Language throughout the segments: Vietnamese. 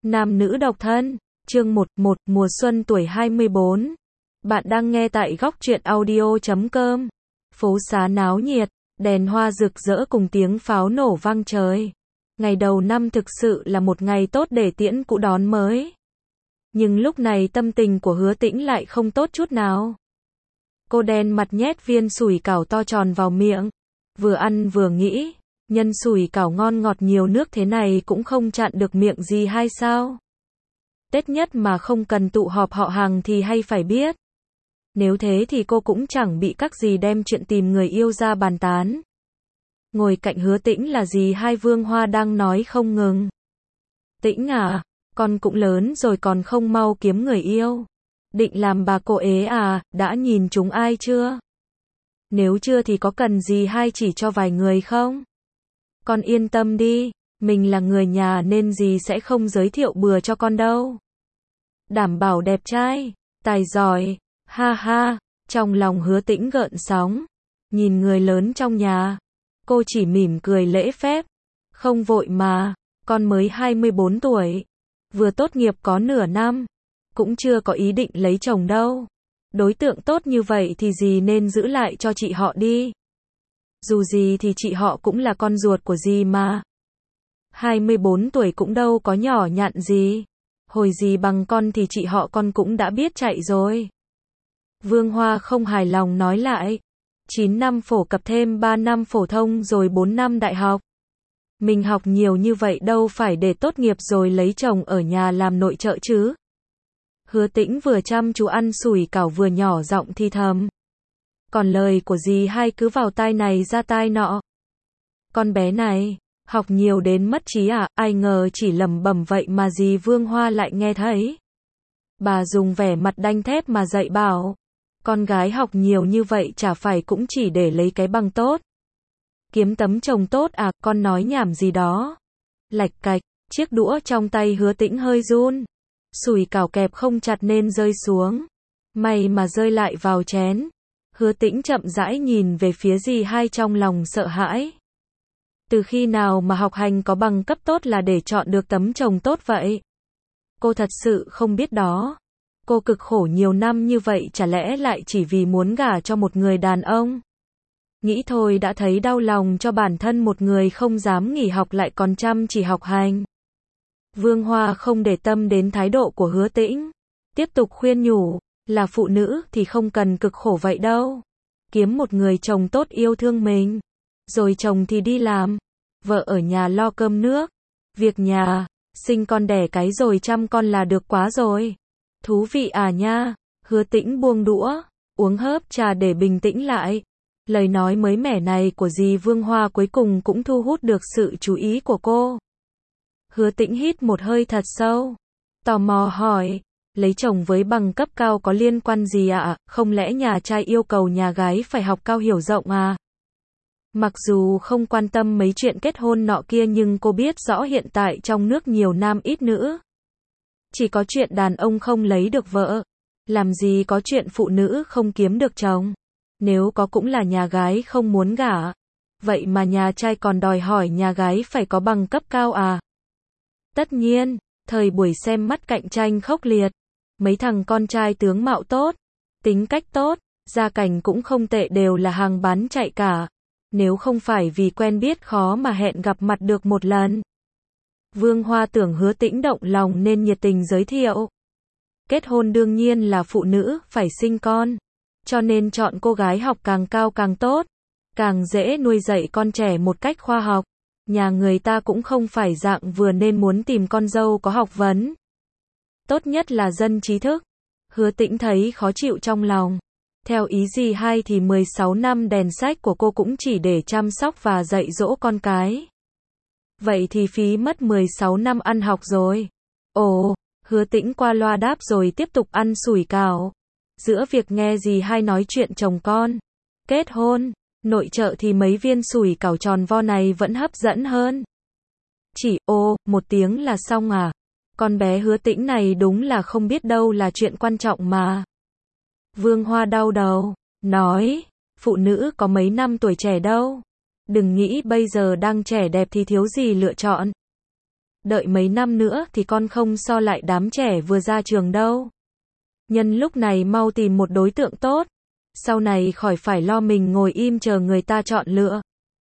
Nam nữ độc thân, chương 11, mùa xuân tuổi 24. Bạn đang nghe tại góc truyện audio.com. Phố xá náo nhiệt, đèn hoa rực rỡ cùng tiếng pháo nổ vang trời. Ngày đầu năm thực sự là một ngày tốt để tiễn cũ đón mới. Nhưng lúc này tâm tình của Hứa Tĩnh lại không tốt chút nào. Cô đen mặt nhét viên sủi cảo to tròn vào miệng. Vừa ăn vừa nghĩ, nhân sủi cảo ngon ngọt nhiều nước thế này cũng không chặn được miệng gì hay sao? Tết nhất mà không cần tụ họp họ hàng thì hay phải biết. Nếu thế thì cô cũng chẳng bị các dì đem chuyện tìm người yêu ra bàn tán. Ngồi cạnh Hứa Tĩnh là dì hai Vương Hoa đang nói không ngừng. Tĩnh à, con cũng lớn rồi còn không mau kiếm người yêu. Định làm bà cô ế à, đã nhìn chúng ai chưa? Nếu chưa thì có cần dì hai chỉ cho vài người không? Con yên tâm đi, mình là người nhà nên dì sẽ không giới thiệu bừa cho con đâu. Đảm bảo đẹp trai, tài giỏi, ha ha, trong lòng Hứa Tĩnh gợn sóng. Nhìn người lớn trong nhà, cô chỉ mỉm cười lễ phép. Không vội mà, con mới 24 tuổi, vừa tốt nghiệp có nửa năm, cũng chưa có ý định lấy chồng đâu. Đối tượng tốt như vậy thì dì nên giữ lại cho chị họ đi. Dù gì thì chị họ cũng là con ruột của dì mà. 24 tuổi cũng đâu có nhỏ nhặn gì. Hồi dì bằng con thì chị họ con cũng đã biết chạy rồi. Vương Hoa không hài lòng nói lại. 9 năm phổ cập thêm 3 năm phổ thông rồi 4 năm đại học. Mình học nhiều như vậy đâu phải để tốt nghiệp rồi lấy chồng ở nhà làm nội trợ chứ. Hứa Tĩnh vừa chăm chú ăn sủi cảo vừa nhỏ giọng thì thầm. Còn lời của dì hai cứ vào tai này ra tai nọ. Con bé này, học nhiều đến mất trí à, ai ngờ chỉ lẩm bẩm vậy mà dì Vương Hoa lại nghe thấy. Bà dùng vẻ mặt đanh thép mà dạy bảo. Con gái học nhiều như vậy chả phải cũng chỉ để lấy cái bằng tốt. Kiếm tấm chồng tốt à, con nói nhảm gì đó. Lạch cạch, chiếc đũa trong tay Hứa Tĩnh hơi run. Sủi cảo kẹp không chặt nên rơi xuống. May mà rơi lại vào chén. Hứa Tĩnh chậm rãi nhìn về phía dì hai trong lòng sợ hãi. Từ khi nào mà học hành có bằng cấp tốt là để chọn được tấm chồng tốt vậy? Cô thật sự không biết đó. Cô cực khổ nhiều năm như vậy chả lẽ lại chỉ vì muốn gả cho một người đàn ông? Nghĩ thôi đã thấy đau lòng cho bản thân một người không dám nghỉ học lại còn chăm chỉ học hành. Vương Hoa không để tâm đến thái độ của Hứa Tĩnh. Tiếp tục khuyên nhủ, là phụ nữ thì không cần cực khổ vậy đâu. Kiếm một người chồng tốt yêu thương mình. Rồi chồng thì đi làm. Vợ ở nhà lo cơm nước. Việc nhà, sinh con đẻ cái rồi chăm con là được quá rồi. Thú vị à nha. Hứa Tĩnh buông đũa, uống hớp trà để bình tĩnh lại. Lời nói mới mẻ này của dì Vương Hoa cuối cùng cũng thu hút được sự chú ý của cô. Hứa Tĩnh hít một hơi thật sâu. Tò mò hỏi, lấy chồng với bằng cấp cao có liên quan gì ạ? Không lẽ nhà trai yêu cầu nhà gái phải học cao hiểu rộng à? Mặc dù không quan tâm mấy chuyện kết hôn nọ kia nhưng cô biết rõ hiện tại trong nước nhiều nam ít nữ. Chỉ có chuyện đàn ông không lấy được vợ. Làm gì có chuyện phụ nữ không kiếm được chồng. Nếu có cũng là nhà gái không muốn gả. Vậy mà nhà trai còn đòi hỏi nhà gái phải có bằng cấp cao à? Tất nhiên, thời buổi xem mắt cạnh tranh khốc liệt. Mấy thằng con trai tướng mạo tốt, tính cách tốt, gia cảnh cũng không tệ đều là hàng bán chạy cả. Nếu không phải vì quen biết khó mà hẹn gặp mặt được một lần. Vương Hoa tưởng Hứa Tĩnh động lòng nên nhiệt tình giới thiệu. Kết hôn đương nhiên là phụ nữ phải sinh con. Cho nên chọn cô gái học càng cao càng tốt. Càng dễ nuôi dạy con trẻ một cách khoa học. Nhà người ta cũng không phải dạng vừa nên muốn tìm con dâu có học vấn. Tốt nhất là dân trí thức. Hứa Tĩnh thấy khó chịu trong lòng. Theo ý dì hai thì 16 năm đèn sách của cô cũng chỉ để chăm sóc và dạy dỗ con cái. Vậy thì phí mất 16 năm ăn học rồi. Ồ, Hứa Tĩnh qua loa đáp rồi tiếp tục ăn sủi cảo. Giữa việc nghe dì hai nói chuyện chồng con, kết hôn, nội trợ thì mấy viên sủi cảo tròn vo này vẫn hấp dẫn hơn. Chỉ một tiếng là xong à? Con bé Hứa Tĩnh này đúng là không biết đâu là chuyện quan trọng mà. Vương Hoa đau đầu, nói, phụ nữ có mấy năm tuổi trẻ đâu. Đừng nghĩ bây giờ đang trẻ đẹp thì thiếu gì lựa chọn. đợi mấy năm nữa thì con không so lại đám trẻ vừa ra trường đâu. Nhân lúc này mau tìm một đối tượng tốt, sau này khỏi phải lo mình ngồi im chờ người ta chọn lựa.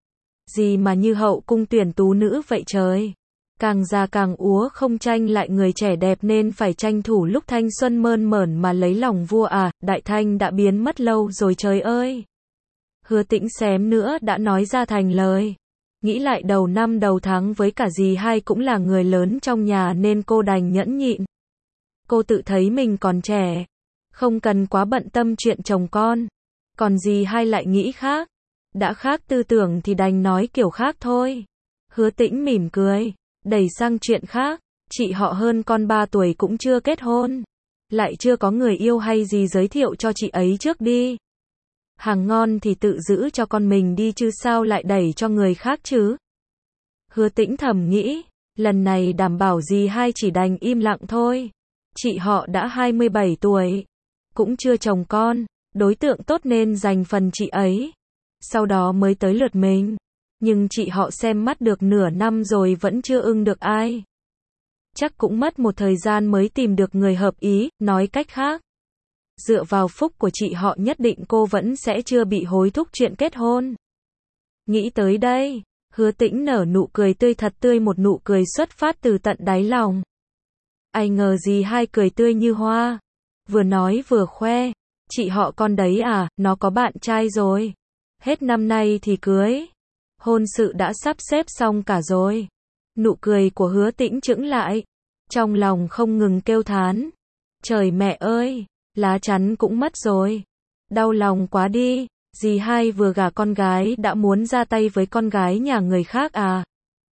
Gì mà như hậu cung tuyển tú nữ vậy trời. Càng già càng úa không tranh lại người trẻ đẹp nên phải tranh thủ lúc thanh xuân mơn mởn mà lấy lòng vua à, Đại Thanh đã biến mất lâu rồi trời ơi. Hứa Tĩnh xém nữa đã nói ra thành lời. Nghĩ lại đầu năm đầu tháng với cả dì hai cũng là người lớn trong nhà nên cô đành nhẫn nhịn. Cô tự thấy mình còn trẻ, không cần quá bận tâm chuyện chồng con. Còn dì hai lại nghĩ khác. Đã khác tư tưởng thì đành nói kiểu khác thôi. Hứa Tĩnh mỉm cười, đẩy sang chuyện khác. Chị họ hơn con 3 tuổi cũng chưa kết hôn. Lại chưa có người yêu hay gì giới thiệu cho chị ấy trước đi. Hàng ngon thì tự giữ cho con mình đi chứ sao lại đẩy cho người khác chứ. Hứa Tĩnh thầm nghĩ, lần này đảm bảo dì hai chỉ đành im lặng thôi. Chị họ đã 27 tuổi, cũng chưa chồng con, đối tượng tốt nên dành phần chị ấy. Sau đó mới tới lượt mình. Nhưng chị họ xem mắt được nửa năm rồi vẫn chưa ưng được ai. Chắc cũng mất một thời gian mới tìm được người hợp ý, nói cách khác. Dựa vào phúc của chị họ nhất định cô vẫn sẽ chưa bị hối thúc chuyện kết hôn. Nghĩ tới đây, Hứa Tĩnh nở nụ cười tươi thật tươi, một nụ cười xuất phát từ tận đáy lòng. Ai ngờ dì hai cười tươi như hoa. Vừa nói vừa khoe. Chị họ con đấy à, nó có bạn trai rồi. Hết năm nay thì cưới. Hôn sự đã sắp xếp xong cả rồi. Nụ cười của Hứa Tĩnh chững lại. Trong lòng không ngừng kêu thán. Trời mẹ ơi, lá chắn cũng mất rồi. Đau lòng quá đi. Dì hai vừa gả con gái đã muốn ra tay với con gái nhà người khác à.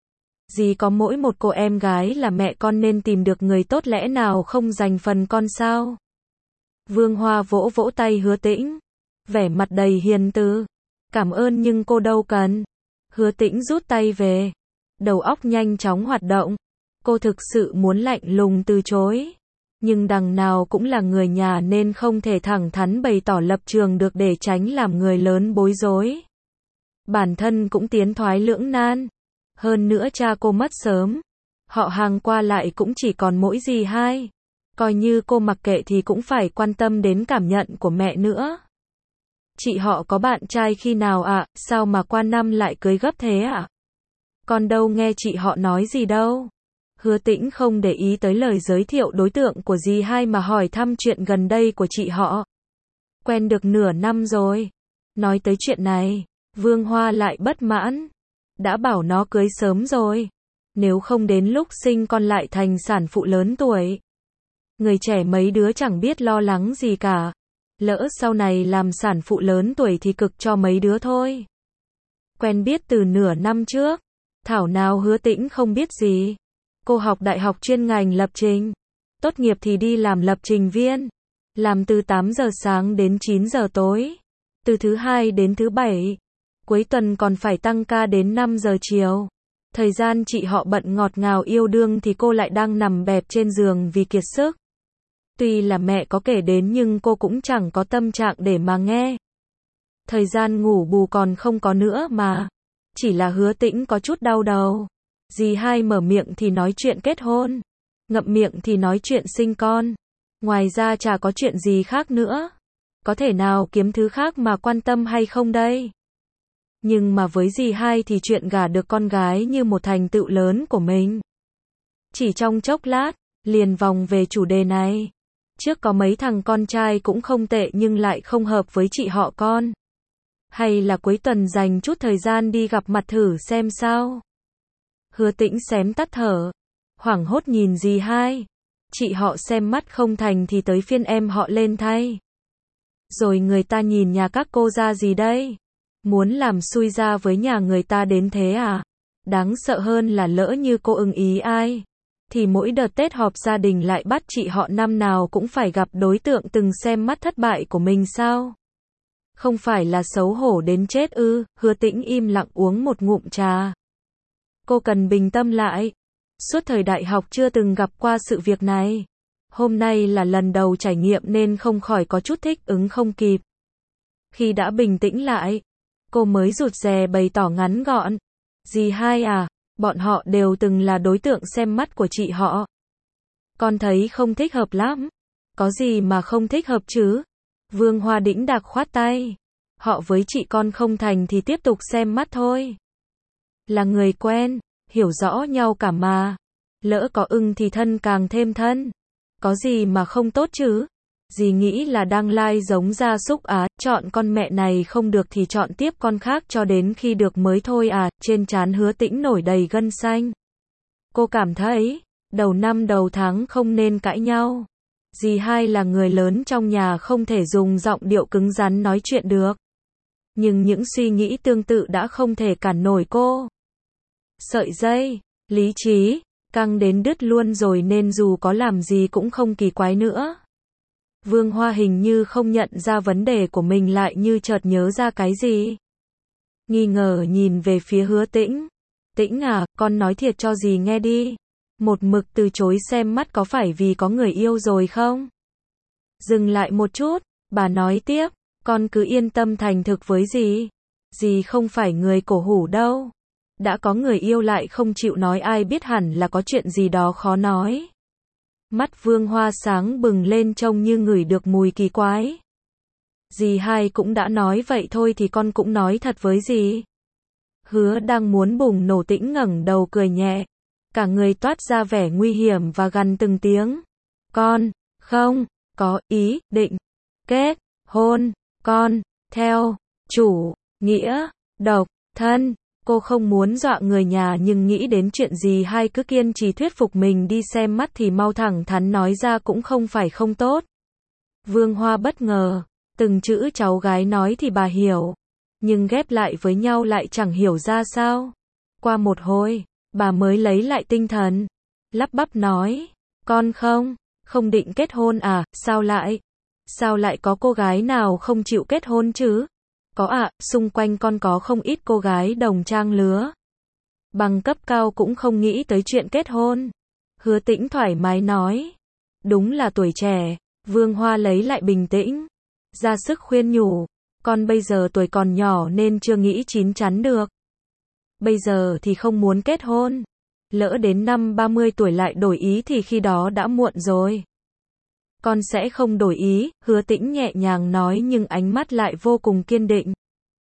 Dì có mỗi một cô em gái là mẹ con nên tìm được người tốt lẽ nào không dành phần con sao. Vương Hoa vỗ vỗ tay Hứa Tĩnh. Vẻ mặt đầy hiền từ. Cảm ơn nhưng cô đâu cần. Hứa Tĩnh rút tay về. Đầu óc nhanh chóng hoạt động. Cô thực sự muốn lạnh lùng từ chối. Nhưng đằng nào cũng là người nhà nên không thể thẳng thắn bày tỏ lập trường được để tránh làm người lớn bối rối. Bản thân cũng tiến thoái lưỡng nan. Hơn nữa cha cô mất sớm. Họ hàng qua lại cũng chỉ còn mỗi dì hai. Coi như cô mặc kệ thì cũng phải quan tâm đến cảm nhận của mẹ nữa. Chị họ có bạn trai khi nào ạ? Sao mà qua năm lại cưới gấp thế ạ? Con đâu nghe chị họ nói gì đâu. Hứa Tĩnh không để ý tới lời giới thiệu đối tượng của dì hai mà hỏi thăm chuyện gần đây của chị họ. Quen được nửa năm rồi. Nói tới chuyện này, Vương Hoa lại bất mãn. Đã bảo nó cưới sớm rồi. Nếu không đến lúc sinh con lại thành sản phụ lớn tuổi. Người trẻ mấy đứa chẳng biết lo lắng gì cả. Lỡ sau này làm sản phụ lớn tuổi thì cực cho mấy đứa thôi. Quen biết từ nửa năm trước. Thảo nào Hứa Tĩnh không biết gì. Cô học đại học chuyên ngành lập trình. Tốt nghiệp thì đi làm lập trình viên. Làm từ 8 giờ sáng đến 9 giờ tối. Từ thứ hai đến thứ bảy. Cuối tuần còn phải tăng ca đến 5 giờ chiều. Thời gian chị họ bận ngọt ngào yêu đương thì cô lại đang nằm bẹp trên giường vì kiệt sức. Tuy là mẹ có kể đến nhưng cô cũng chẳng có tâm trạng để mà nghe. Thời gian ngủ bù còn không có nữa mà. Chỉ là Hứa Tĩnh có chút đau đầu. Dì hai mở miệng thì nói chuyện kết hôn. Ngậm miệng thì nói chuyện sinh con. Ngoài ra chả có chuyện gì khác nữa. Có thể nào kiếm thứ khác mà quan tâm hay không đây? Nhưng mà với dì hai thì chuyện gả được con gái như một thành tựu lớn của mình. Chỉ trong chốc lát, liền vòng về chủ đề này. Trước có mấy thằng con trai cũng không tệ nhưng lại không hợp với chị họ con. Hay là cuối tuần dành chút thời gian đi gặp mặt thử xem sao? Hứa Tĩnh xém tắt thở. Hoảng hốt nhìn dì hai. Chị họ xem mắt không thành thì tới phiên em họ lên thay. Rồi người ta nhìn nhà các cô ra gì đây? Muốn làm xui ra với nhà người ta đến thế à? Đáng sợ hơn là lỡ như cô ưng ý ai. Thì mỗi đợt Tết họp gia đình lại bắt chị họ năm nào cũng phải gặp đối tượng từng xem mắt thất bại của mình sao? Không phải là xấu hổ đến chết ư? Hứa Tĩnh im lặng uống một ngụm trà. Cô cần bình tâm lại. Suốt thời đại học chưa từng gặp qua sự việc này. Hôm nay là lần đầu trải nghiệm nên không khỏi có chút thích ứng không kịp. Khi đã bình tĩnh lại, cô mới rụt rè bày tỏ ngắn gọn. Dì hai à, Bọn họ đều từng là đối tượng xem mắt của chị họ. Con thấy không thích hợp lắm. Có gì mà không thích hợp chứ? Vương Hoa đĩnh đạc khoát tay. Họ với chị con không thành thì tiếp tục xem mắt thôi. Là người quen, hiểu rõ nhau cả mà. Lỡ có ưng thì thân càng thêm thân. Có gì mà không tốt chứ? Dì nghĩ là đang lai giống gia súc á, chọn con mẹ này không được thì chọn tiếp con khác cho đến khi được mới thôi à, trên trán Hứa Tĩnh nổi đầy gân xanh. Cô cảm thấy, đầu năm đầu tháng không nên cãi nhau. Dì hai là người lớn trong nhà không thể dùng giọng điệu cứng rắn nói chuyện được. Nhưng những suy nghĩ tương tự đã không thể cản nổi cô. Sợi dây, lý trí, căng đến đứt luôn rồi nên dù có làm gì cũng không kỳ quái nữa. Vương Hoa hình như không nhận ra vấn đề của mình lại như chợt nhớ ra cái gì. Nghi ngờ nhìn về phía Hứa Tĩnh. Tĩnh à, con nói thiệt cho dì nghe đi. Một mực từ chối xem mắt có phải vì có người yêu rồi không? Dừng lại một chút, bà nói tiếp, con cứ yên tâm thành thực với dì. Dì không phải người cổ hủ đâu. Đã có người yêu lại không chịu nói ai biết hẳn là có chuyện gì đó khó nói. Mắt Vương Hoa sáng bừng lên trông như ngửi được mùi kỳ quái. Dì hai cũng đã nói vậy thôi thì con cũng nói thật với dì. Hứa đang muốn bùng nổ. Tĩnh ngẩng đầu cười nhẹ. Cả người toát ra vẻ nguy hiểm và gằn từng tiếng. Con, không, có ý định, kết, hôn, con, theo, chủ, nghĩa, độc, thân. Cô không muốn dọa người nhà nhưng nghĩ đến chuyện gì hai cứ kiên trì thuyết phục mình đi xem mắt thì mau thẳng thắn nói ra cũng không phải không tốt. Vương Hoa bất ngờ, từng chữ cháu gái nói thì bà hiểu, nhưng ghép lại với nhau lại chẳng hiểu ra sao. Qua một hồi, bà mới lấy lại tinh thần, lắp bắp nói, con không định kết hôn à, sao lại có cô gái nào không chịu kết hôn chứ? Có ạ, xung quanh con có không ít cô gái đồng trang lứa. Bằng cấp cao cũng không nghĩ tới chuyện kết hôn. Hứa Tĩnh thoải mái nói. Đúng là tuổi trẻ. Vương Hoa lấy lại bình tĩnh, ra sức khuyên nhủ. Con bây giờ tuổi còn nhỏ nên chưa nghĩ chín chắn được. Bây giờ thì không muốn kết hôn. Lỡ đến năm 30 tuổi lại đổi ý thì khi đó đã muộn rồi. Con sẽ không đổi ý, Hứa Tĩnh nhẹ nhàng nói nhưng ánh mắt lại vô cùng kiên định.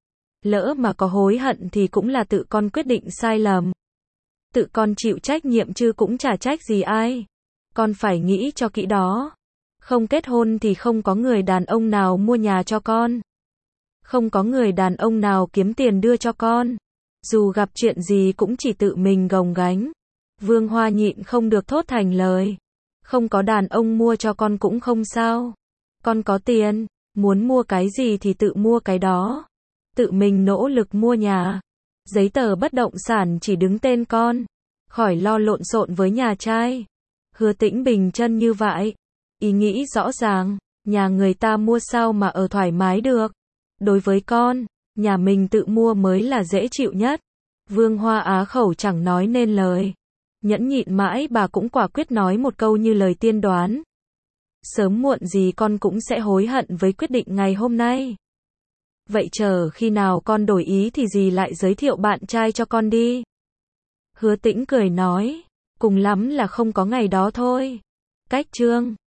Lỡ mà có hối hận thì cũng là tự con quyết định sai lầm. Tự con chịu trách nhiệm chứ cũng chả trách gì ai. Con phải nghĩ cho kỹ đó. Không kết hôn thì không có người đàn ông nào mua nhà cho con. Không có người đàn ông nào kiếm tiền đưa cho con. Dù gặp chuyện gì cũng chỉ tự mình gồng gánh. Vương Hoa nhịn không được thốt thành lời. Không có đàn ông mua cho con cũng không sao. Con có tiền, muốn mua cái gì thì tự mua cái đó. Tự mình nỗ lực mua nhà. Giấy tờ bất động sản chỉ đứng tên con. Khỏi lo lộn xộn với nhà trai. Hứa Tĩnh bình chân như vậy. Ý nghĩ rõ ràng, nhà người ta mua sao mà ở thoải mái được. Đối với con, nhà mình tự mua mới là dễ chịu nhất. Vương Hoa á khẩu chẳng nói nên lời. Nhẫn nhịn mãi bà cũng quả quyết nói một câu như lời tiên đoán. Sớm muộn gì con cũng sẽ hối hận với quyết định ngày hôm nay. Vậy chờ khi nào con đổi ý thì dì lại giới thiệu bạn trai cho con đi. Hứa Tĩnh cười nói, cùng lắm là không có ngày đó thôi. Cách chương